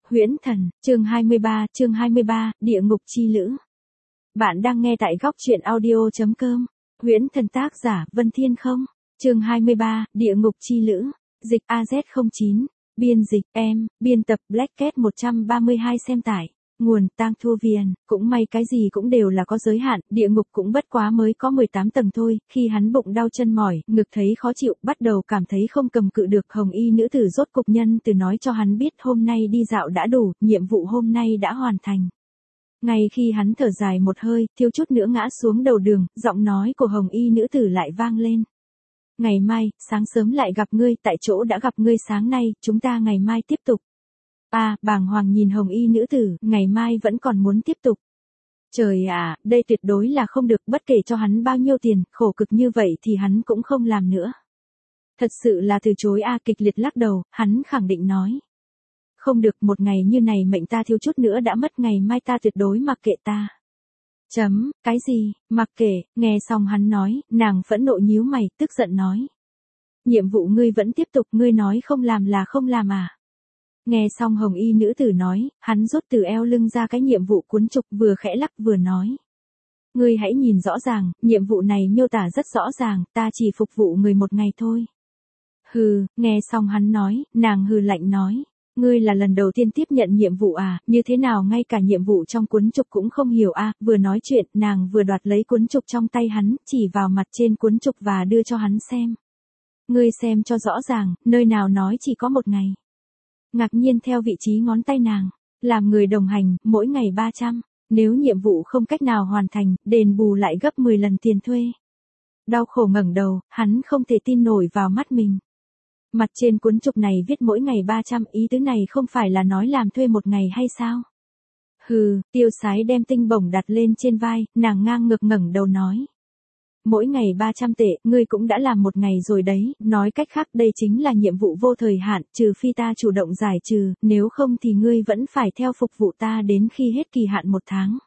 Huyễn Thần, chương 23, Địa ngục chi lữ. Bạn đang nghe tại góc truyện audio.com. Huyễn Thần tác giả Vân Thiên Không. Chương 23, Địa ngục chi lữ. Dịch AZ09. Biên dịch em, biên tập Black Cat 132 xem tải. Nguồn Tang Thu Viền, cũng may cái gì cũng đều là có giới hạn, địa ngục cũng bất quá mới có 18 tầng thôi, khi hắn bụng đau chân mỏi, ngực thấy khó chịu, bắt đầu cảm thấy không cầm cự được, hồng y nữ tử rốt cục nhân từ nói cho hắn biết hôm nay đi dạo đã đủ, nhiệm vụ hôm nay đã hoàn thành. Ngay khi hắn thở dài một hơi, thiếu chút nữa ngã xuống đầu đường, giọng nói của hồng y nữ tử lại vang lên. Ngày mai, sáng sớm lại gặp ngươi, tại chỗ đã gặp ngươi sáng nay, chúng ta ngày mai tiếp tục. Bàng hoàng nhìn hồng y nữ tử, ngày mai vẫn còn muốn tiếp tục. Trời ạ, đây tuyệt đối là không được, bất kể cho hắn bao nhiêu tiền, khổ cực như vậy thì hắn cũng không làm nữa. Thật sự là từ chối kịch liệt lắc đầu, hắn khẳng định nói. Không được, một ngày như này mệnh ta thiếu chút nữa đã mất, ngày mai ta tuyệt đối mặc kệ ta. Cái gì, mặc kệ, nghe xong hắn nói, nàng phẫn nộ nhíu mày, tức giận nói. Nhiệm vụ ngươi vẫn tiếp tục, ngươi nói không làm là không làm à? Nghe xong hồng y nữ tử nói, hắn rút từ eo lưng ra cái nhiệm vụ cuốn trục, vừa khẽ lắc vừa nói. Ngươi hãy nhìn rõ ràng, nhiệm vụ này miêu tả rất rõ ràng, ta chỉ phục vụ người một ngày thôi. Hừ, nghe xong hắn nói, nàng hừ lạnh nói. Ngươi là lần đầu tiên tiếp nhận nhiệm vụ à, như thế nào ngay cả nhiệm vụ trong cuốn trục cũng không hiểu vừa nói chuyện, nàng vừa đoạt lấy cuốn trục trong tay hắn, chỉ vào mặt trên cuốn trục và đưa cho hắn xem. Ngươi xem cho rõ ràng, nơi nào nói chỉ có một ngày. Ngạc nhiên theo vị trí ngón tay nàng, làm người đồng hành, mỗi ngày 300, nếu nhiệm vụ không cách nào hoàn thành, đền bù lại gấp 10 lần tiền thuê. Đau khổ ngẩng đầu, hắn không thể tin nổi vào mắt mình. Mặt trên cuốn trục này viết mỗi ngày 300, ý tứ này không phải là nói làm thuê một ngày hay sao? Hừ, tiêu sái đem tinh bổng đặt lên trên vai, nàng ngang ngược ngẩng đầu nói. Mỗi ngày 300 tệ, ngươi cũng đã làm một ngày rồi đấy, nói cách khác đây chính là nhiệm vụ vô thời hạn, trừ phi ta chủ động giải trừ, nếu không thì ngươi vẫn phải theo phục vụ ta đến khi hết kỳ hạn 1 tháng.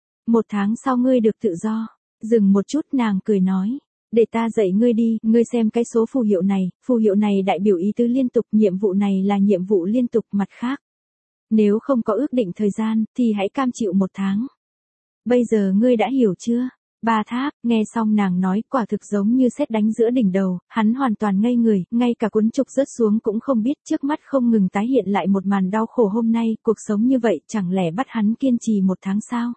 1 tháng sau ngươi được tự do. Dừng một chút, nàng cười nói. Để ta dạy ngươi đi, ngươi xem cái số phù hiệu này đại biểu ý tứ liên tục, nhiệm vụ này là nhiệm vụ liên tục, mặt khác. Nếu không có ước định thời gian, thì hãy cam chịu 1 tháng. Bây giờ ngươi đã hiểu chưa? Ba Tháp, nghe xong nàng nói, quả thực giống như sét đánh giữa đỉnh đầu, hắn hoàn toàn ngây người, ngay cả cuốn trục rớt xuống cũng không biết, trước mắt không ngừng tái hiện lại một màn đau khổ hôm nay, cuộc sống như vậy chẳng lẽ bắt hắn kiên trì 1 tháng sao?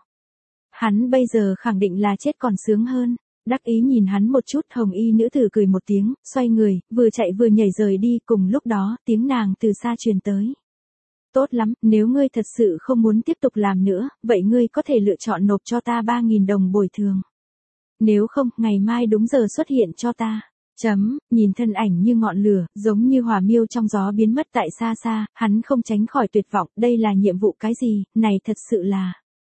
Hắn bây giờ khẳng định là chết còn sướng hơn. Đắc ý nhìn hắn một chút, hồng y nữ tử cười một tiếng, xoay người, vừa chạy vừa nhảy rời đi, cùng lúc đó, tiếng nàng từ xa truyền tới. Tốt lắm, nếu ngươi thật sự không muốn tiếp tục làm nữa, vậy ngươi có thể lựa chọn nộp cho ta 3.000 đồng bồi thường. Nếu không, ngày mai đúng giờ xuất hiện cho ta. Nhìn thân ảnh như ngọn lửa, giống như hỏa miêu trong gió biến mất tại xa xa, hắn không tránh khỏi tuyệt vọng, đây là nhiệm vụ cái gì, này thật sự là.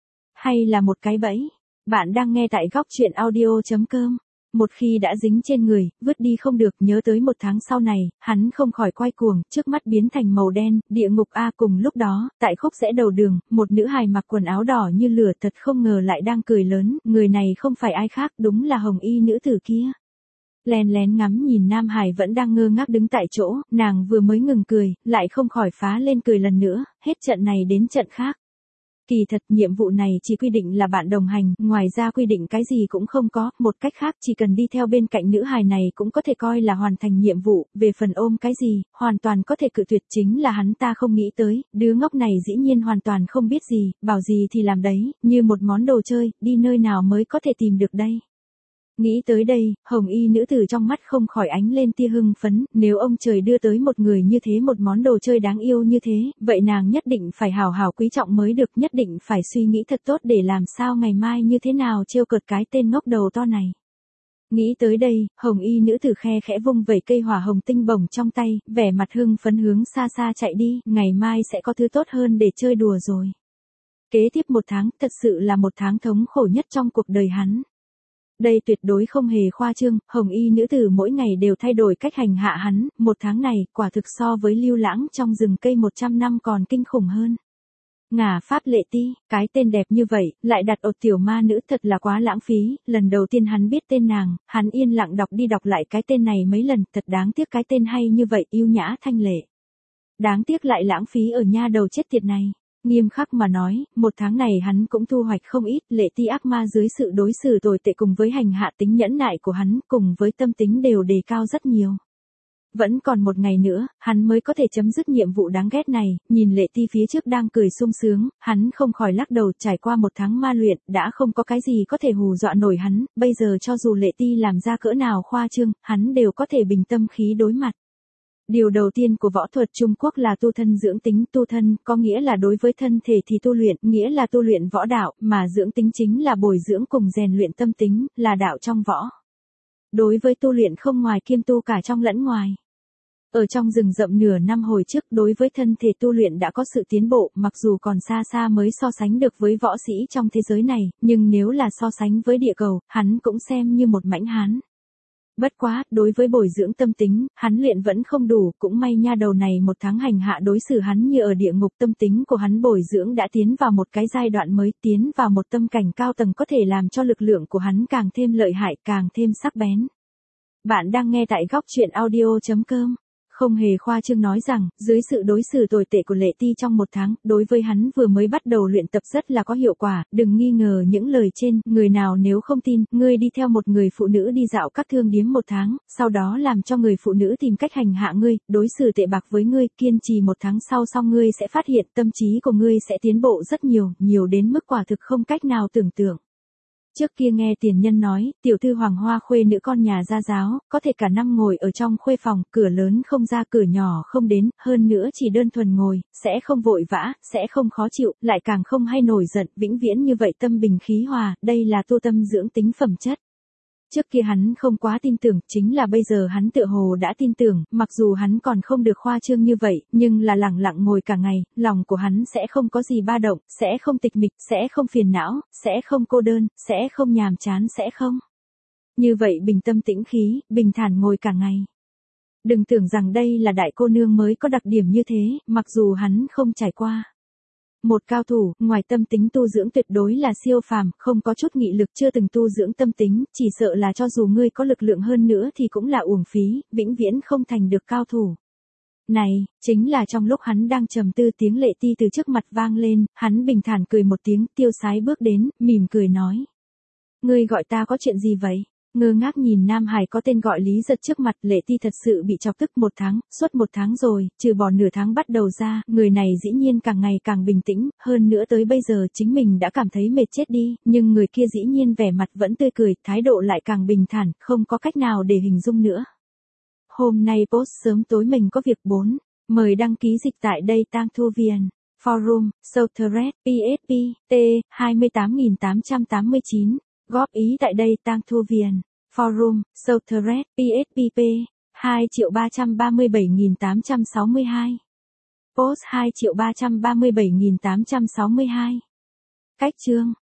Hay là một cái bẫy. Bạn đang nghe tại góc truyện audio.com. Một khi đã dính trên người, vứt đi không được, nhớ tới 1 tháng sau này, hắn không khỏi quay cuồng, trước mắt biến thành màu đen, địa ngục cùng lúc đó, tại khúc rẽ đầu đường, một nữ hài mặc quần áo đỏ như lửa, thật không ngờ lại đang cười lớn, người này không phải ai khác, đúng là hồng y nữ tử kia. Lén lén ngắm nhìn nam hải vẫn đang ngơ ngác đứng tại chỗ, nàng vừa mới ngừng cười, lại không khỏi phá lên cười lần nữa, hết trận này đến trận khác. Kỳ thật, nhiệm vụ này chỉ quy định là bạn đồng hành, ngoài ra quy định cái gì cũng không có, một cách khác chỉ cần đi theo bên cạnh nữ hài này cũng có thể coi là hoàn thành nhiệm vụ, về phần ôm cái gì, hoàn toàn có thể cự tuyệt, chính là hắn ta không nghĩ tới, đứa ngốc này dĩ nhiên hoàn toàn không biết gì, bảo gì thì làm đấy, như một món đồ chơi, đi nơi nào mới có thể tìm được đây. Nghĩ tới đây, hồng y nữ tử trong mắt không khỏi ánh lên tia hưng phấn, nếu ông trời đưa tới một người như thế, một món đồ chơi đáng yêu như thế, vậy nàng nhất định phải hào hào quý trọng mới được, nhất định phải suy nghĩ thật tốt để làm sao ngày mai như thế nào trêu cợt cái tên ngốc đầu to này. Nghĩ tới đây, hồng y nữ tử khe khẽ vung vẩy cây hỏa hồng tinh bổng trong tay, vẻ mặt hưng phấn hướng xa xa chạy đi, ngày mai sẽ có thứ tốt hơn để chơi đùa rồi. Kế tiếp 1 tháng, thật sự là 1 tháng thống khổ nhất trong cuộc đời hắn. Đây tuyệt đối không hề khoa trương, hồng y nữ tử mỗi ngày đều thay đổi cách hành hạ hắn, 1 tháng này, quả thực so với lưu lãng trong rừng cây 100 năm còn kinh khủng hơn. Ngả Pháp Lệ Ti, cái tên đẹp như vậy, lại đặt ở tiểu ma nữ, thật là quá lãng phí, lần đầu tiên hắn biết tên nàng, hắn yên lặng đọc đi đọc lại cái tên này mấy lần, thật đáng tiếc cái tên hay như vậy, yêu nhã thanh lệ. Đáng tiếc lại lãng phí ở nha đầu chết tiệt này. Nghiêm khắc mà nói, một tháng này hắn cũng thu hoạch không ít, Lệ Ti ác ma dưới sự đối xử tồi tệ cùng với hành hạ tính nhẫn nại của hắn, cùng với tâm tính đều đề cao rất nhiều. Vẫn còn một ngày nữa, hắn mới có thể chấm dứt nhiệm vụ đáng ghét này, nhìn Lệ Ti phía trước đang cười sung sướng, hắn không khỏi lắc đầu. Trải qua một tháng ma luyện, đã không có cái gì có thể hù dọa nổi hắn, bây giờ cho dù Lệ Ti làm ra cỡ nào khoa trương, hắn đều có thể bình tâm khí đối mặt. Điều đầu tiên của võ thuật Trung Quốc là tu thân dưỡng tính. Tu thân có nghĩa là đối với thân thể thì tu luyện, nghĩa là tu luyện võ đạo, mà dưỡng tính chính là bồi dưỡng cùng rèn luyện tâm tính, là đạo trong võ. Đối với tu luyện không ngoài kiêm tu cả trong lẫn ngoài. Ở trong rừng rậm nửa năm hồi trước, đối với thân thể tu luyện đã có sự tiến bộ, mặc dù còn xa xa mới so sánh được với võ sĩ trong thế giới này, nhưng nếu là so sánh với địa cầu, hắn cũng xem như một mãnh hán. Bất quá, đối với bồi dưỡng tâm tính, hắn luyện vẫn không đủ, cũng may nha đầu này một tháng hành hạ đối xử hắn như ở địa ngục. Tâm tính của hắn bồi dưỡng đã tiến vào một cái giai đoạn mới, tiến vào một tâm cảnh cao tầng có thể làm cho lực lượng của hắn càng thêm lợi hại, càng thêm sắc bén. Bạn đang nghe tại góc truyện audio.com. Không hề khoa trương nói rằng, dưới sự đối xử tồi tệ của Lệ Ti trong một tháng, đối với hắn vừa mới bắt đầu luyện tập rất là có hiệu quả. Đừng nghi ngờ những lời trên, người nào nếu không tin, ngươi đi theo một người phụ nữ đi dạo các thương điếm một tháng, sau đó làm cho người phụ nữ tìm cách hành hạ ngươi, đối xử tệ bạc với ngươi, kiên trì một tháng sau ngươi sẽ phát hiện tâm trí của ngươi sẽ tiến bộ rất nhiều, nhiều đến mức quả thực không cách nào tưởng tượng. Trước kia nghe tiền nhân nói, tiểu thư Hoàng Hoa khuê nữ con nhà gia giáo, có thể cả năm ngồi ở trong khuê phòng, cửa lớn không ra cửa nhỏ không đến, hơn nữa chỉ đơn thuần ngồi, sẽ không vội vã, sẽ không khó chịu, lại càng không hay nổi giận, vĩnh viễn như vậy tâm bình khí hòa, đây là tu tâm dưỡng tính phẩm chất. Trước kia hắn không quá tin tưởng, chính là bây giờ hắn tựa hồ đã tin tưởng, mặc dù hắn còn không được khoa trương như vậy, nhưng là lẳng lặng ngồi cả ngày, lòng của hắn sẽ không có gì ba động, sẽ không tịch mịch, sẽ không phiền não, sẽ không cô đơn, sẽ không nhàm chán, sẽ không. Như vậy bình tâm tĩnh khí, bình thản ngồi cả ngày. Đừng tưởng rằng đây là đại cô nương mới có đặc điểm như thế, mặc dù hắn không trải qua. Một cao thủ, ngoài tâm tính tu dưỡng tuyệt đối là siêu phàm, không có chút nghị lực chưa từng tu dưỡng tâm tính, chỉ sợ là cho dù ngươi có lực lượng hơn nữa thì cũng là uổng phí, vĩnh viễn không thành được cao thủ. Này, chính là trong lúc hắn đang trầm tư tiếng Lệ Ti từ trước mặt vang lên, hắn bình thản cười một tiếng, tiêu sái bước đến, mỉm cười nói. Ngươi gọi ta có chuyện gì vậy? Ngơ ngác nhìn Nam Hải có tên gọi Lý Giật trước mặt, Lệ Ti thật sự bị chọc tức một tháng, suốt một tháng rồi, trừ bỏ nửa tháng bắt đầu ra, người này dĩ nhiên càng ngày càng bình tĩnh, hơn nữa tới bây giờ chính mình đã cảm thấy mệt chết đi, nhưng người kia dĩ nhiên vẻ mặt vẫn tươi cười, thái độ lại càng bình thản, không có cách nào để hình dung nữa. Hôm nay post sớm tối mình có việc 4, mời đăng ký dịch tại đây Tang Thu Viền, Forum, Southred, PSP, T, 28889. Góp ý tại đây Tang Thu Viền, Forum, Southred, PSPP, 2.337.862. Post 2.337.862. Cách chương.